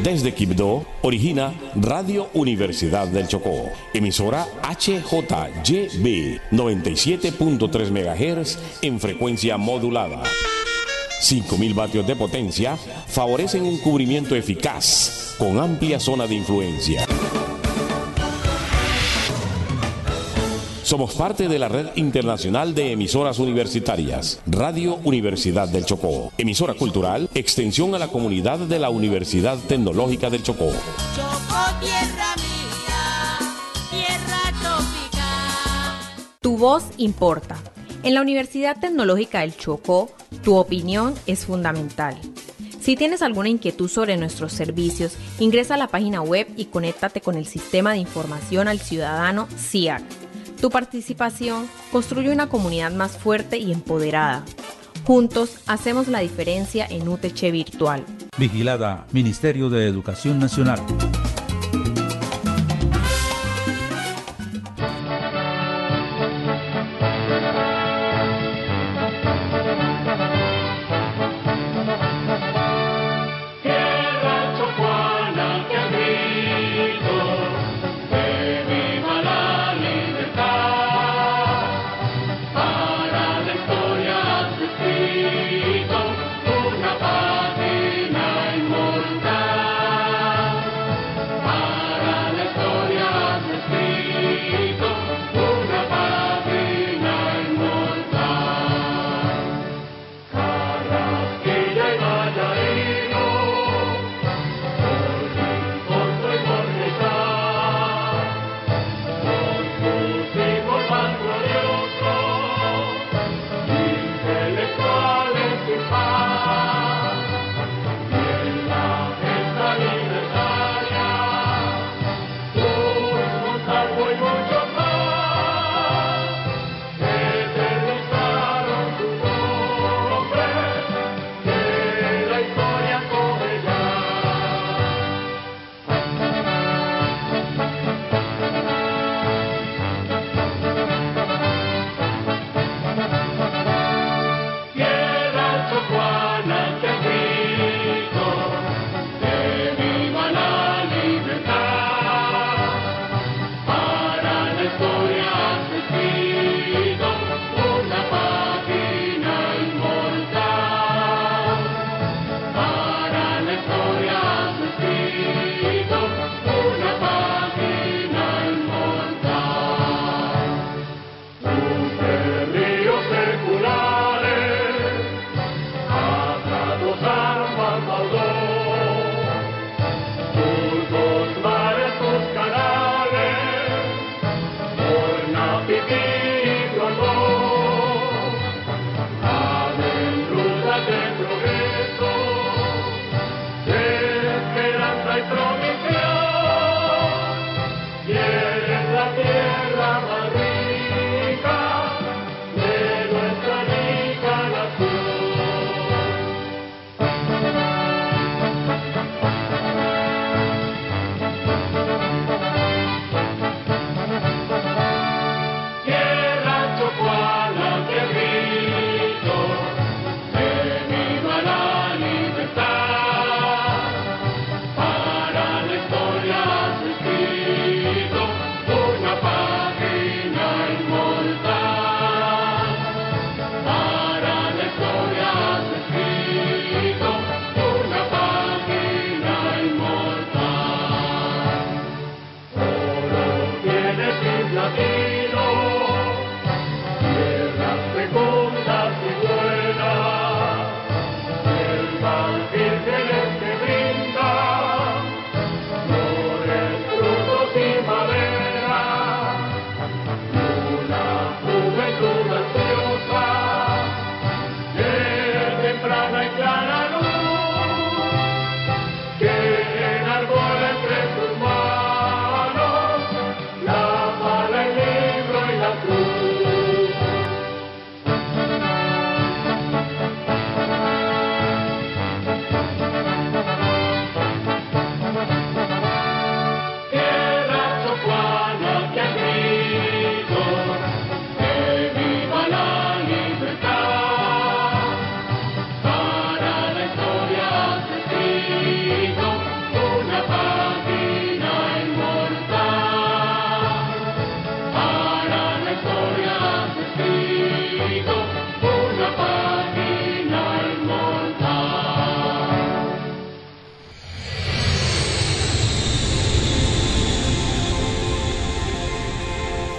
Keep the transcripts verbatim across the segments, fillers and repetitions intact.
Desde Quibdó, origina Radio Universidad del Chocó, emisora H J Y B noventa y siete punto tres megahertz en frecuencia modulada. cinco mil vatios de potencia favorecen un cubrimiento eficaz con amplia zona de influencia. Somos parte de la red internacional de emisoras universitarias, Radio Universidad del Chocó, emisora cultural, extensión a la comunidad de la Universidad Tecnológica del Chocó. Chocó, tierra mía, tierra tropical. Tu voz importa. En la Universidad Tecnológica del Chocó, tu opinión es fundamental. Si tienes alguna inquietud sobre nuestros servicios, ingresa a la página web y conéctate con el Sistema de Información al Ciudadano S I A C. Tu participación construye una comunidad más fuerte y empoderada. Juntos hacemos la diferencia en U T C Virtual. Vigilada Ministerio de Educación Nacional.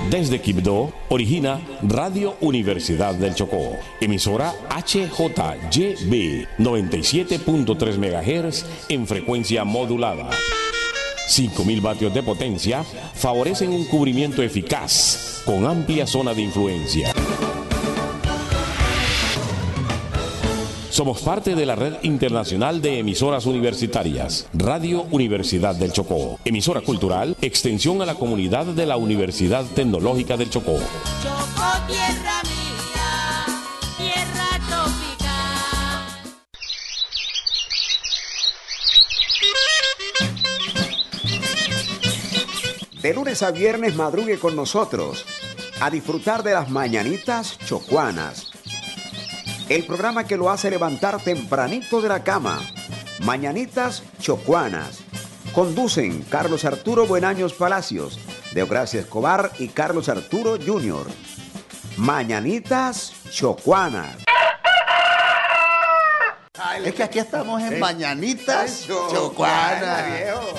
Desde Quibdó, origina Radio Universidad del Chocó, emisora H J Y B noventa y siete punto tres megahertz en frecuencia modulada. cinco mil vatios de potencia favorecen un cubrimiento eficaz con amplia zona de influencia. Somos parte de la red internacional de emisoras universitarias, Radio Universidad del Chocó, emisora cultural, extensión a la comunidad de la Universidad Tecnológica del Chocó. Chocó, tierra mía, tierra tropical. De lunes a viernes madrugue con nosotros a disfrutar de las mañanitas chocuanas. El programa que lo hace levantar tempranito de la cama. Mañanitas chocuanas. Conducen Carlos Arturo Buenaños Palacios, Deogracia Escobar y Carlos Arturo junior Mañanitas chocuanas. Es que aquí estamos en Mañanitas chocuanas.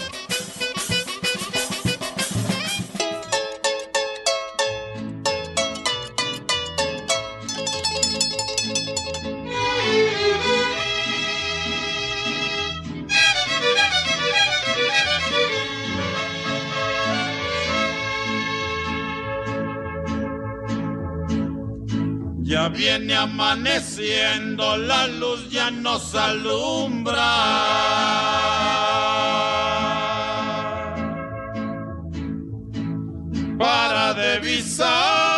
Ya viene amaneciendo, la luz ya nos alumbra. Para divisar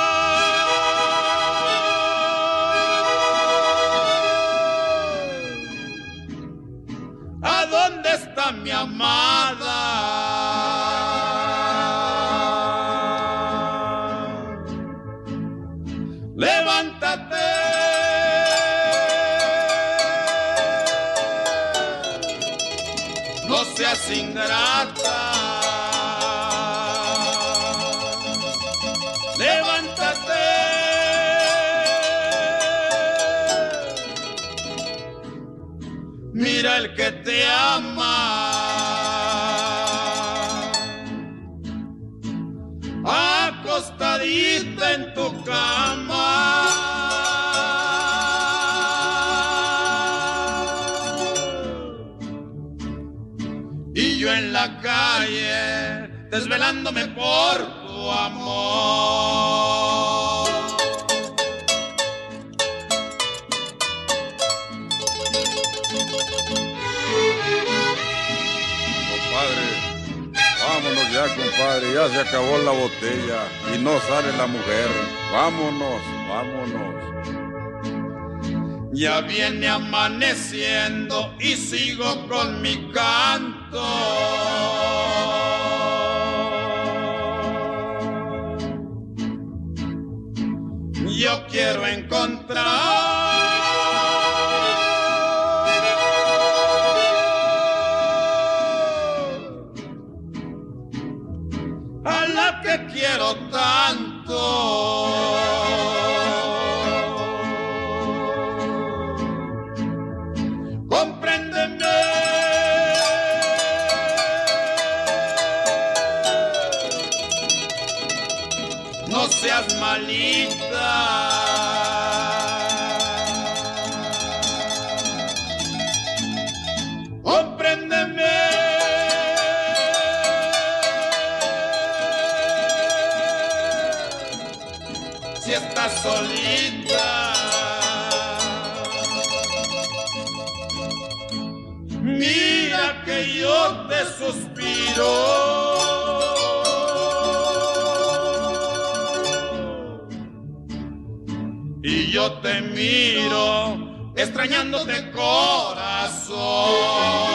¿a dónde está mi amada? Levántate, no seas ingrata. Levántate, mira el que te ama. Acostadita en tu cama, y yo en la calle desvelándome por tu amor. Compadre, vámonos ya, compadre, ya se acabó la botella y no sale la mujer. Vámonos, vámonos. Ya viene amaneciendo y sigo con mi canto. Yo quiero encontrar a la que quiero tanto. Compréndeme, no seas malita. Compréndeme, si estás solita. Mira que yo te suspiro y yo te miro extrañándote, corazón.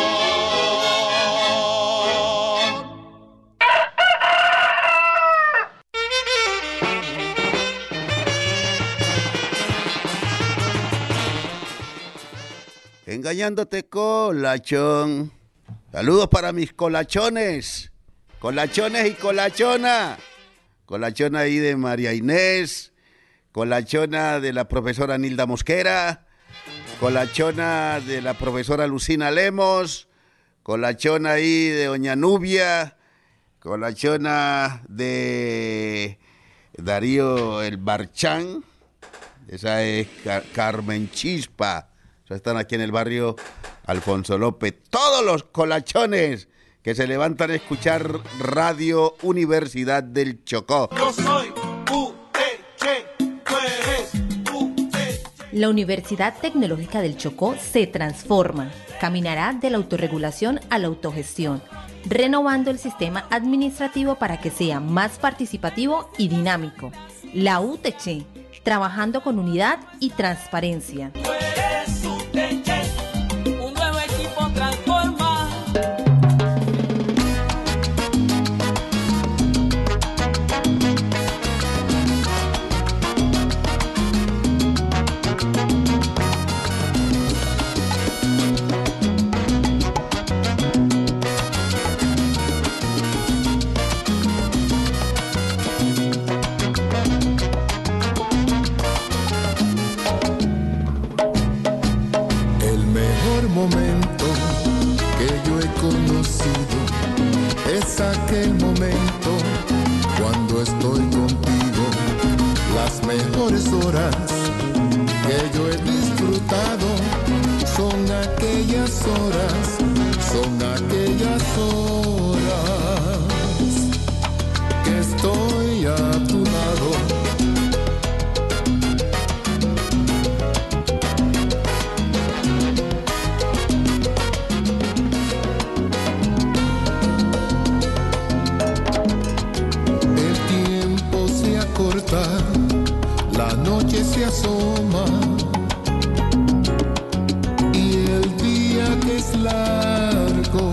Engañándote, colachón. Saludos para mis colachones. Colachones y colachona. Colachona ahí de María Inés. Colachona de la profesora Nilda Mosquera. Colachona de la profesora Lucina Lemos. Colachona ahí de doña Nubia. Colachona de Darío el Barchán, esa es Car Carmen Chispa. O sea, están aquí en el barrio Alfonso López. Todos los colachones que se levantan a escuchar Radio Universidad del Chocó. Yo soy U T H, tú eres U T H. La Universidad Tecnológica del Chocó se transforma. Caminará de la autorregulación a la autogestión, renovando el sistema administrativo para que sea más participativo y dinámico. La U T H, trabajando con unidad y transparencia. Tú eres U T H, un nuevo equipo transforma. Momento que yo he conocido es aquel momento cuando estoy contigo. Las mejores horas que yo he disfrutado son aquellas horas, son aquellas horas que estoy a tu lado. La noche se asoma y el día que es largo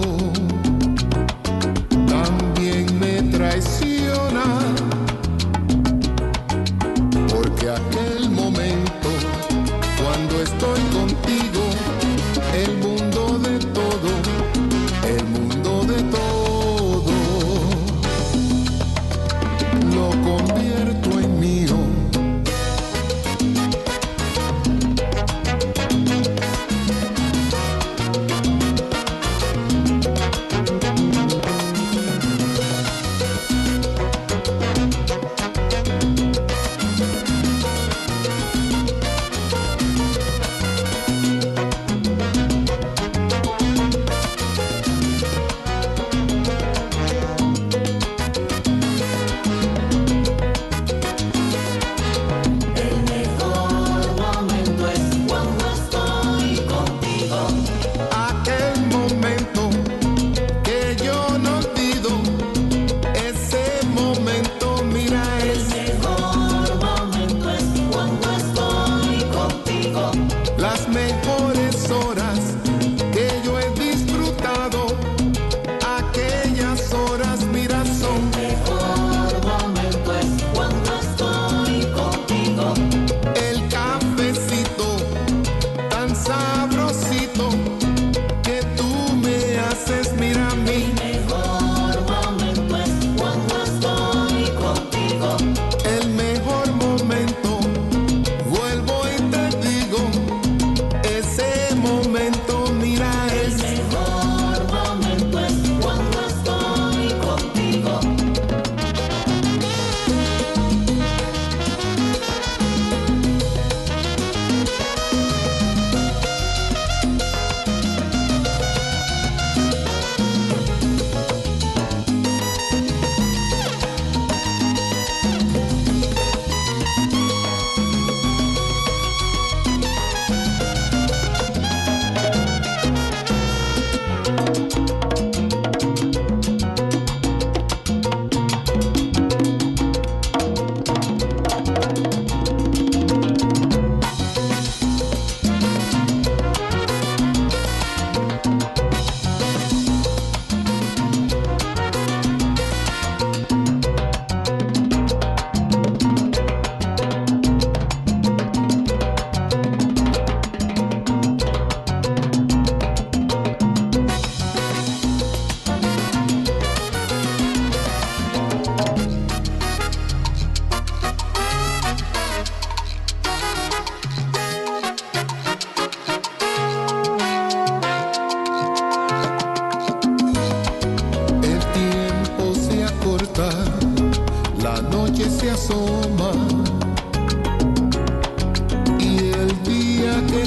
también me traiciona, porque aquel momento cuando estoy contigo, el mundo de todo, el mundo de todo lo convierto en mío.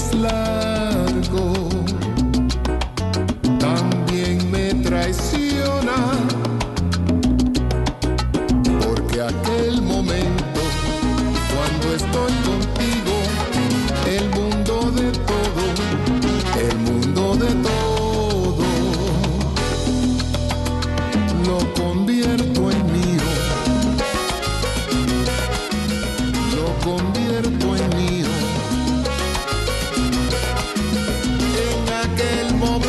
es largo también me traiciona, porque aquel momento cuando estoy contigo, el mundo de todo, el mundo de todo, lo convierto en mío, lo convierto en mío. En aquel momento.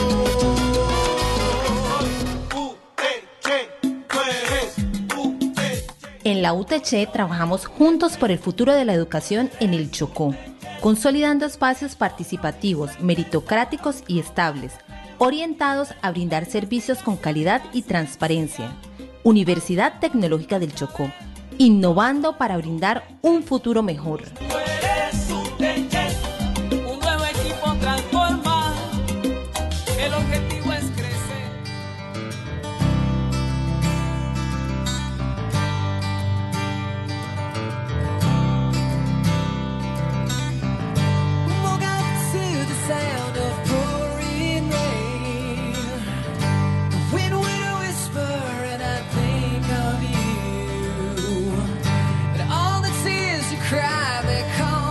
En la U T C trabajamos juntos por el futuro de la educación en el Chocó, consolidando espacios participativos, meritocráticos y estables, orientados a brindar servicios con calidad y transparencia. Universidad Tecnológica del Chocó, innovando para brindar un futuro mejor. Un nuevo equipo transforma, el objetivo es crecer. Woke up to the sound of pouring rain. The wind would whisper and I think of you. And all the tears you cry, they come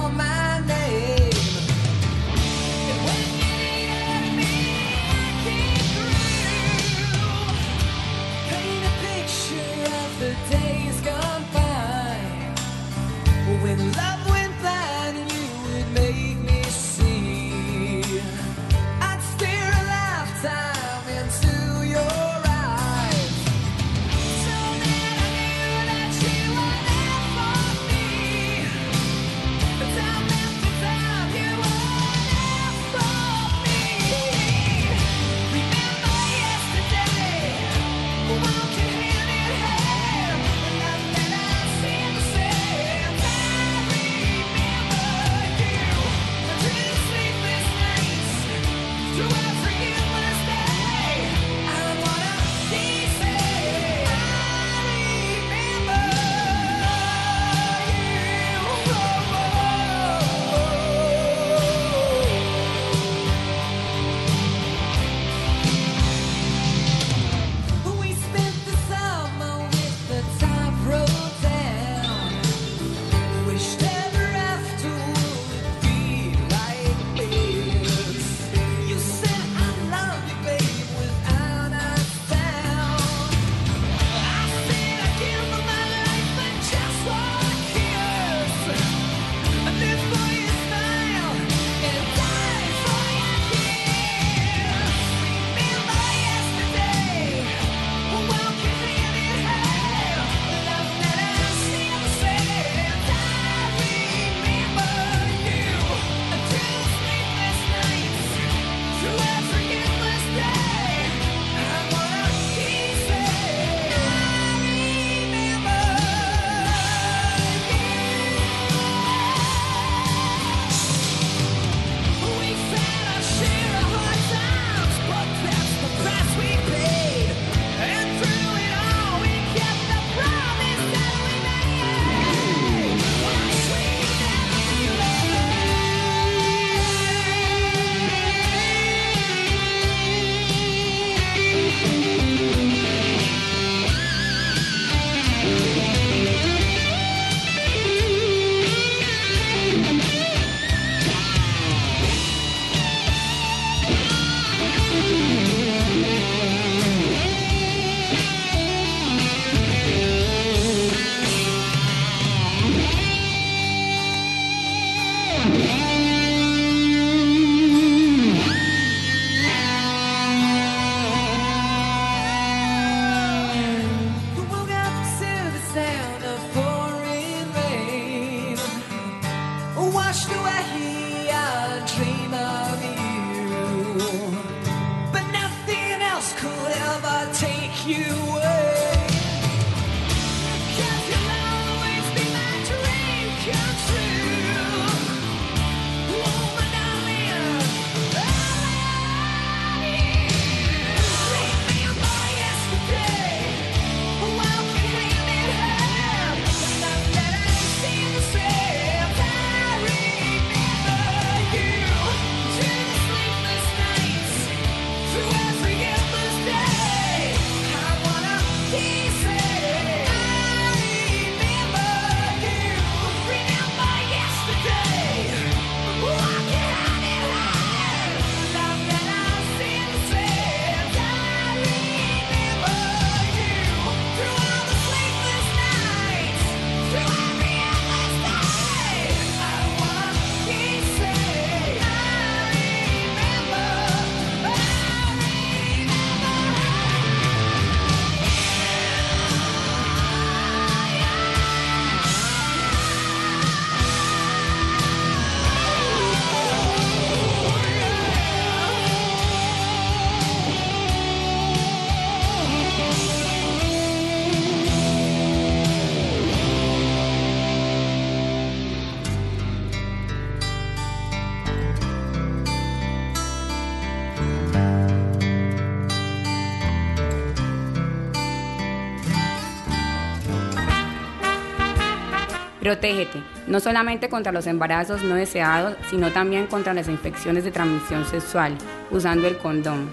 Protégete, no solamente contra los embarazos no deseados, sino también contra las infecciones de transmisión sexual, usando el condón.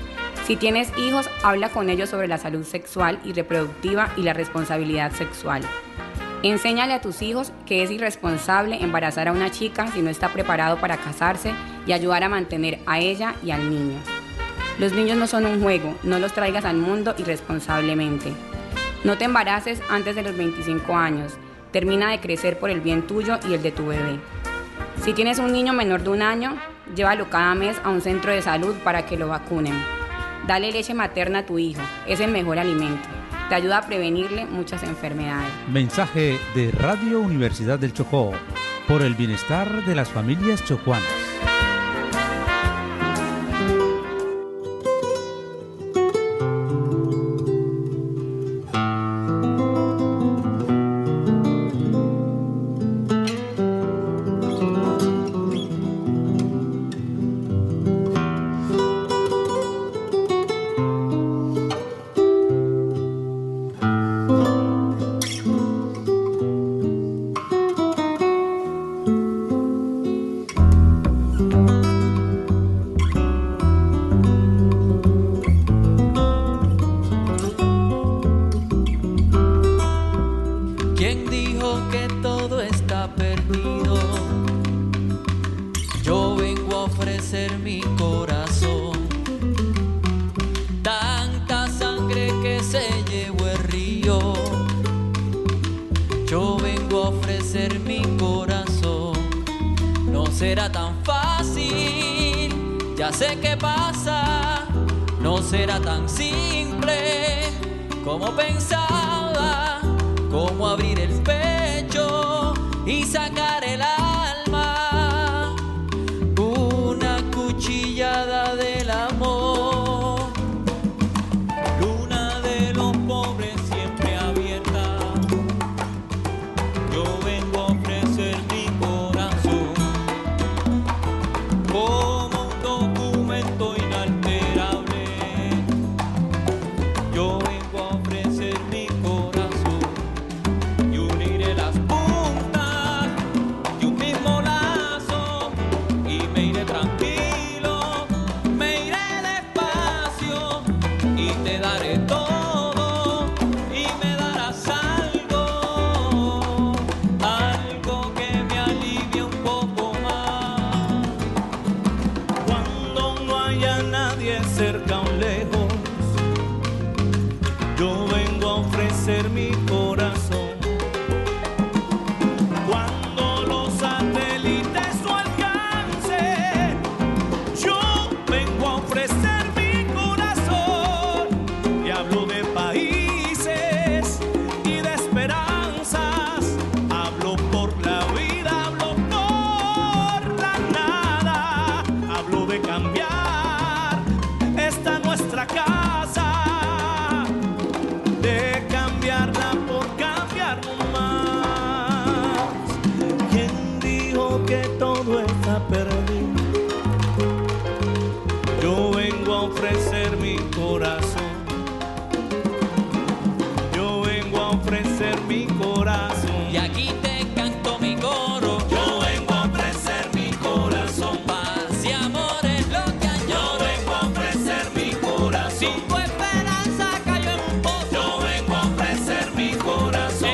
Si tienes hijos, habla con ellos sobre la salud sexual y reproductiva y la responsabilidad sexual. Enséñale a tus hijos que es irresponsable embarazar a una chica si no está preparado para casarse y ayudar a mantener a ella y al niño. Los niños no son un juego, no los traigas al mundo irresponsablemente. No te embaraces antes de los veinticinco años. Termina de crecer por el bien tuyo y el de tu bebé. Si tienes un niño menor de un año, llévalo cada mes a un centro de salud para que lo vacunen. Dale leche materna a tu hijo, es el mejor alimento. Te ayuda a prevenirle muchas enfermedades. Mensaje de Radio Universidad del Chocó, por el bienestar de las familias chocuanas.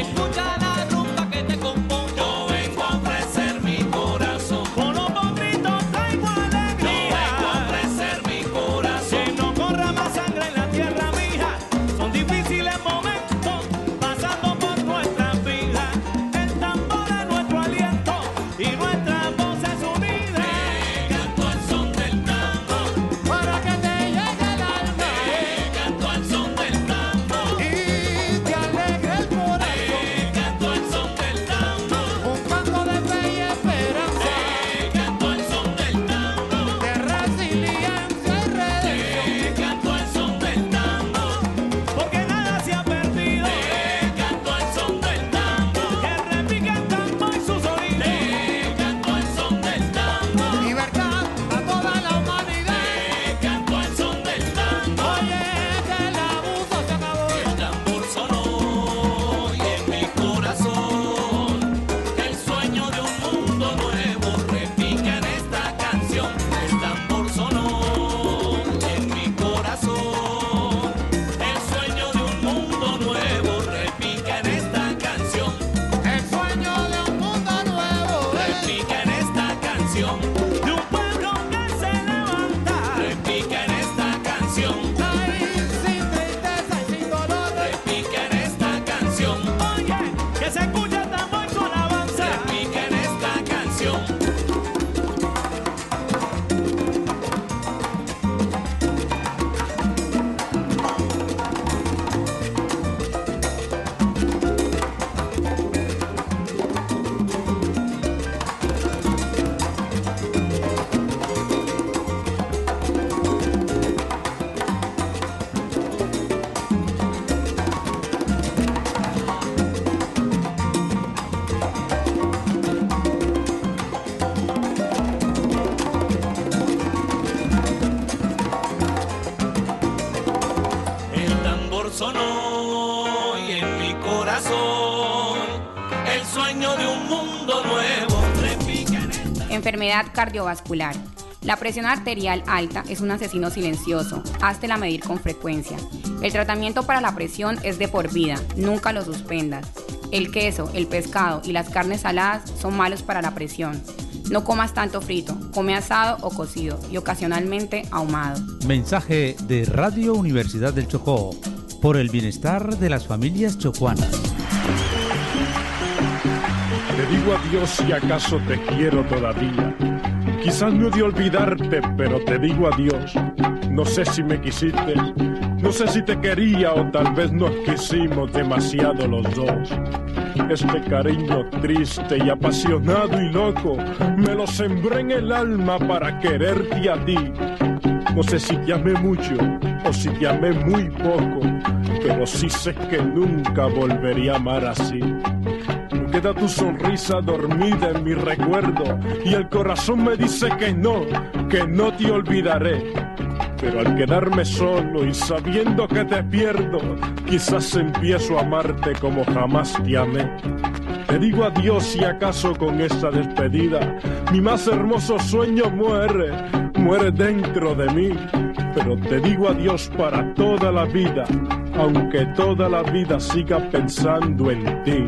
Escucha la rumba que te compongo. Yo vengo a ofrecer mi corazón. Con los poquitos resonó y en mi corazón el sueño de un mundo nuevo repica en esta... Enfermedad cardiovascular. La presión arterial alta es un asesino silencioso. Háztela medir con frecuencia. El tratamiento para la presión es de por vida. Nunca lo suspendas. El queso, el pescado y las carnes saladas son malos para la presión. No comas tanto frito. Come asado o cocido y ocasionalmente ahumado. Mensaje de Radio Universidad del Chocó por el bienestar de las familias chocuanas. Te digo adiós si acaso te quiero todavía. Quizás no he de olvidarte, pero te digo adiós. No sé si me quisiste, no sé si te quería o tal vez nos quisimos demasiado los dos. Este cariño triste y apasionado y loco me lo sembré en el alma para quererte a ti. No sé si te amé mucho o si te amé muy poco, pero sí sé que nunca volvería a amar así. Queda tu sonrisa dormida en mi recuerdo y el corazón me dice que no, que no te olvidaré. Pero al quedarme solo y sabiendo que te pierdo, quizás empiezo a amarte como jamás te amé. Te digo adiós si acaso con esta despedida mi más hermoso sueño muere, muere dentro de mí. Pero te digo adiós para toda la vida, aunque toda la vida siga pensando en ti.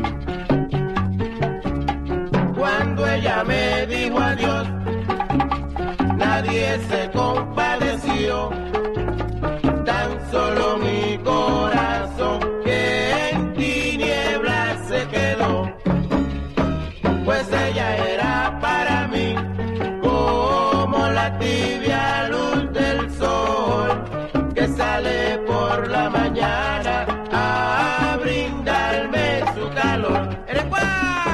Cuando ella me dijo adiós, nadie se compadeció, tan solo mi corazón que en tinieblas se quedó, pues ella era para mí como la tibia luz del sol que sale por la mañana a brindarme su calor. ¡Eres guau!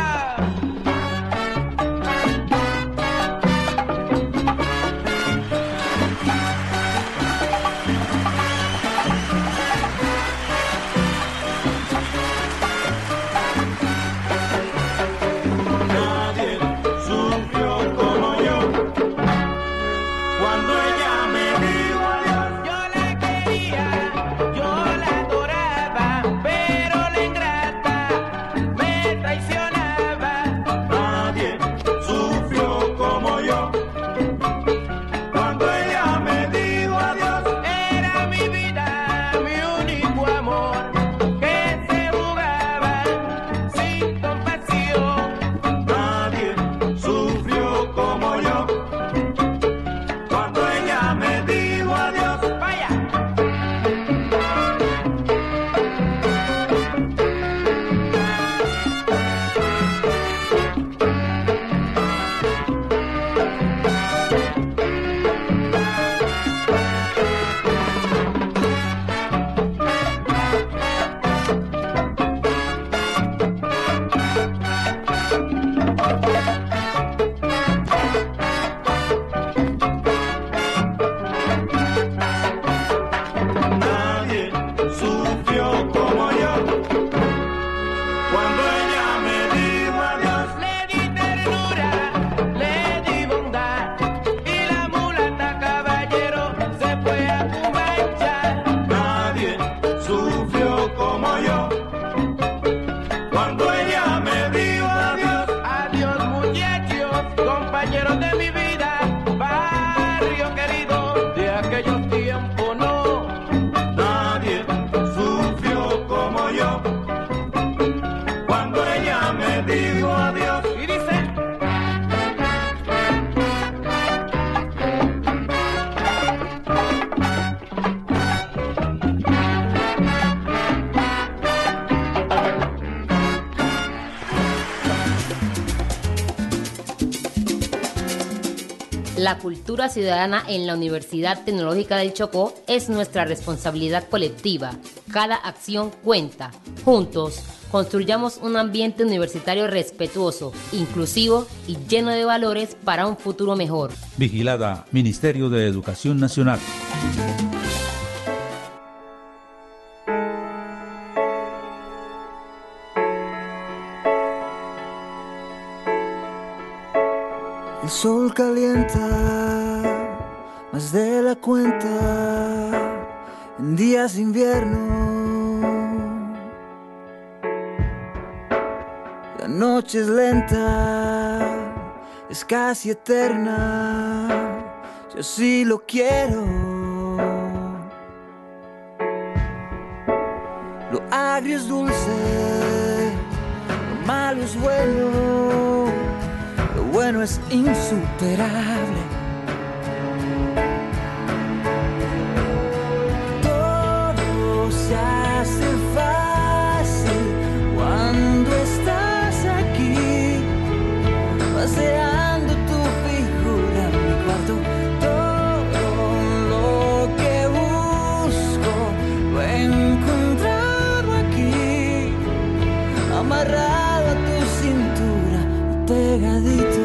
La cultura ciudadana en la Universidad Tecnológica del Chocó es nuestra responsabilidad colectiva. Cada acción cuenta. Juntos, construyamos un ambiente universitario respetuoso, inclusivo y lleno de valores para un futuro mejor. Vigilada, Ministerio de Educación Nacional. El sol calienta más de la cuenta en días de invierno. noche es lenta, es casi eterna, yo sí lo quiero. Lo agrio es dulce, lo malo es bueno, lo bueno es insuperable. Todo se hace fácil cuando estás aquí, paseando tu figura en mi cuarto. Todo lo que busco lo he encontrado aquí, amarrado a tu cintura y pegadito.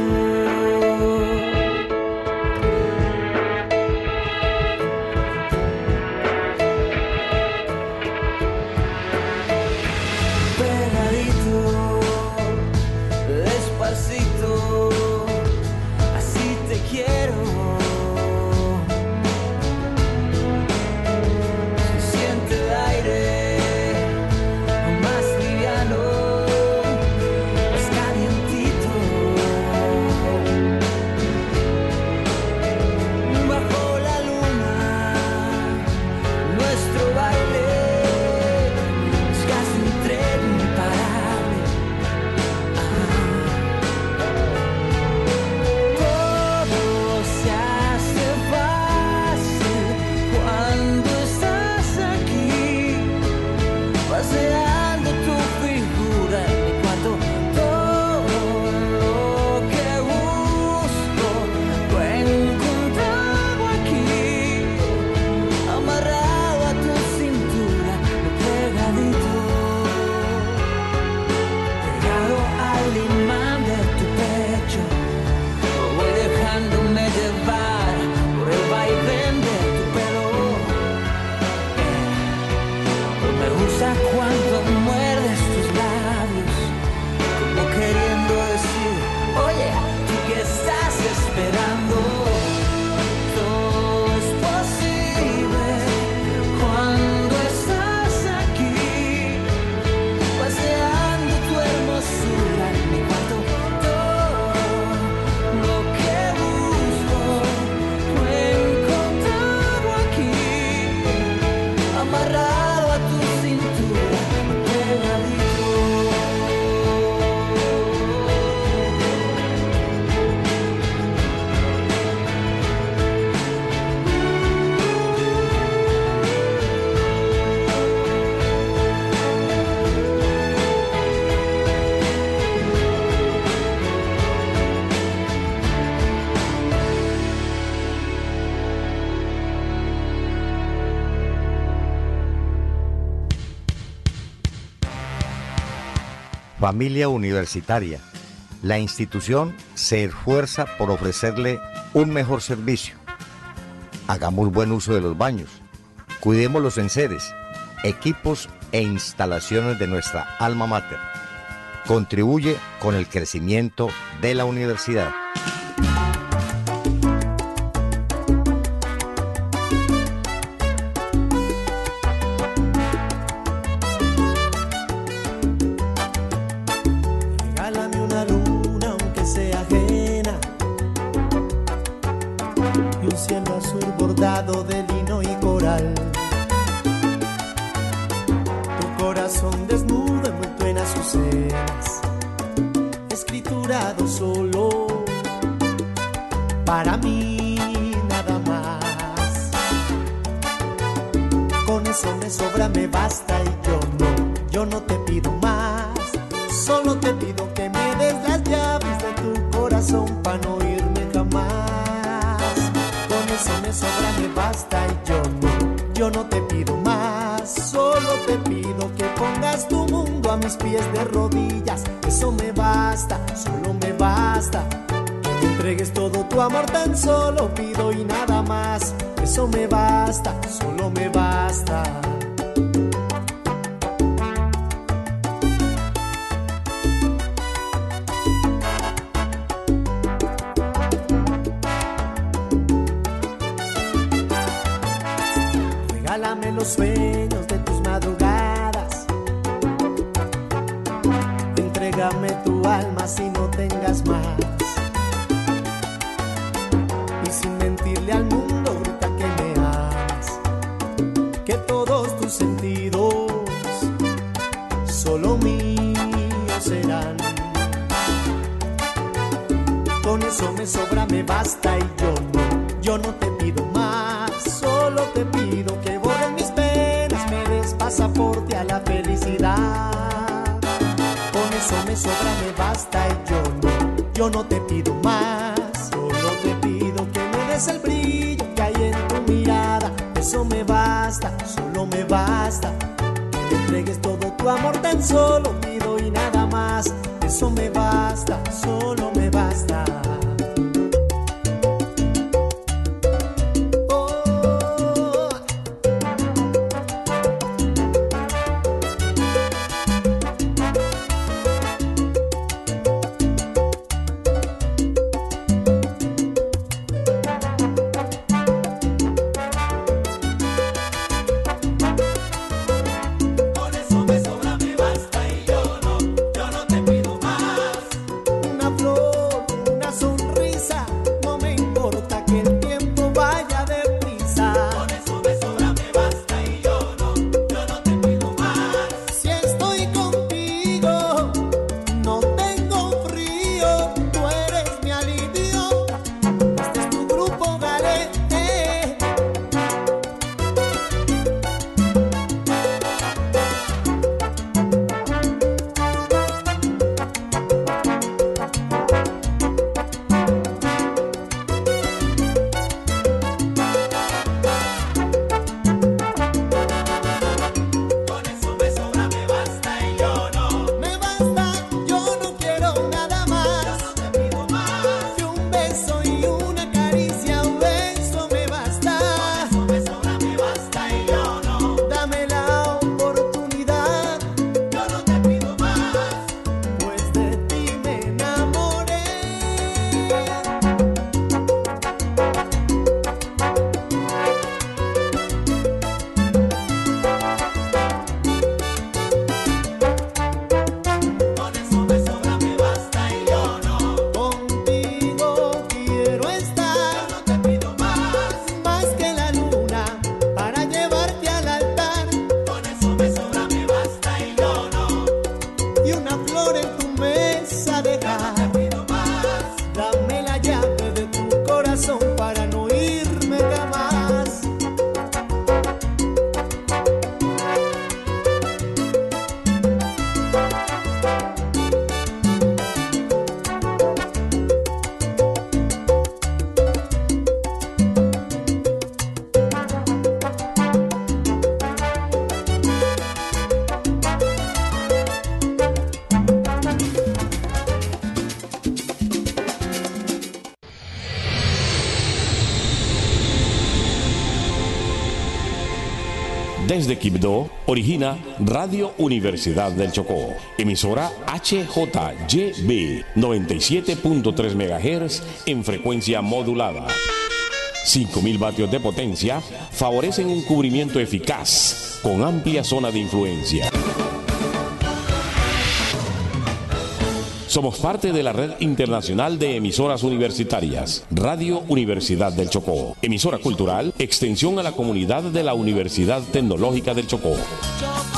Familia Universitaria. La institución se esfuerza por ofrecerle un mejor servicio. Hagamos buen uso de los baños. Cuidemos los enseres, equipos e instalaciones de nuestra alma mater. Contribuye con el crecimiento de la universidad. De lino y coral, tu corazón desnudo envuelto en azucenas, escriturado solo para mí, nada más. Con eso me sobra, me basta y yo no, yo no te pido más. Solo te pido que me des las llaves de tu corazón para no irme jamás. Eso me sobra, me basta y yo no, yo no te pido más. Solo te pido que pongas tu mundo a mis pies de rodillas. Eso me basta, solo me basta. Que me entregues todo tu amor, tan solo pido y nada más. Eso me basta, solo me basta. Regálame los sueños de tus madrugadas, Entrégame tu alma si no tengas más. Y sin mentirle al mundo grita que me amas, que todos tus sentidos solo míos serán. Con eso me sobra, me basta y yo no, yo no te pido más. Solo te pido que borren mis penas, me des pasaporte a la felicidad. Con eso me sobra, me basta y yo no, yo no te pido más. Solo te pido que me des el brillo que hay en tu mirada. Eso me basta, solo me basta. Que me entregues todo tu amor, tan solo pido y nada más. Eso me basta, solo me basta. Desde Quibdó, origina Radio Universidad del Chocó, emisora H J Y B noventa y siete punto tres megahertz en frecuencia modulada. cinco mil vatios de potencia favorecen un cubrimiento eficaz con amplia zona de influencia. Somos parte de la red internacional de emisoras universitarias, Radio Universidad del Chocó, emisora cultural, extensión a la comunidad de la Universidad Tecnológica del Chocó.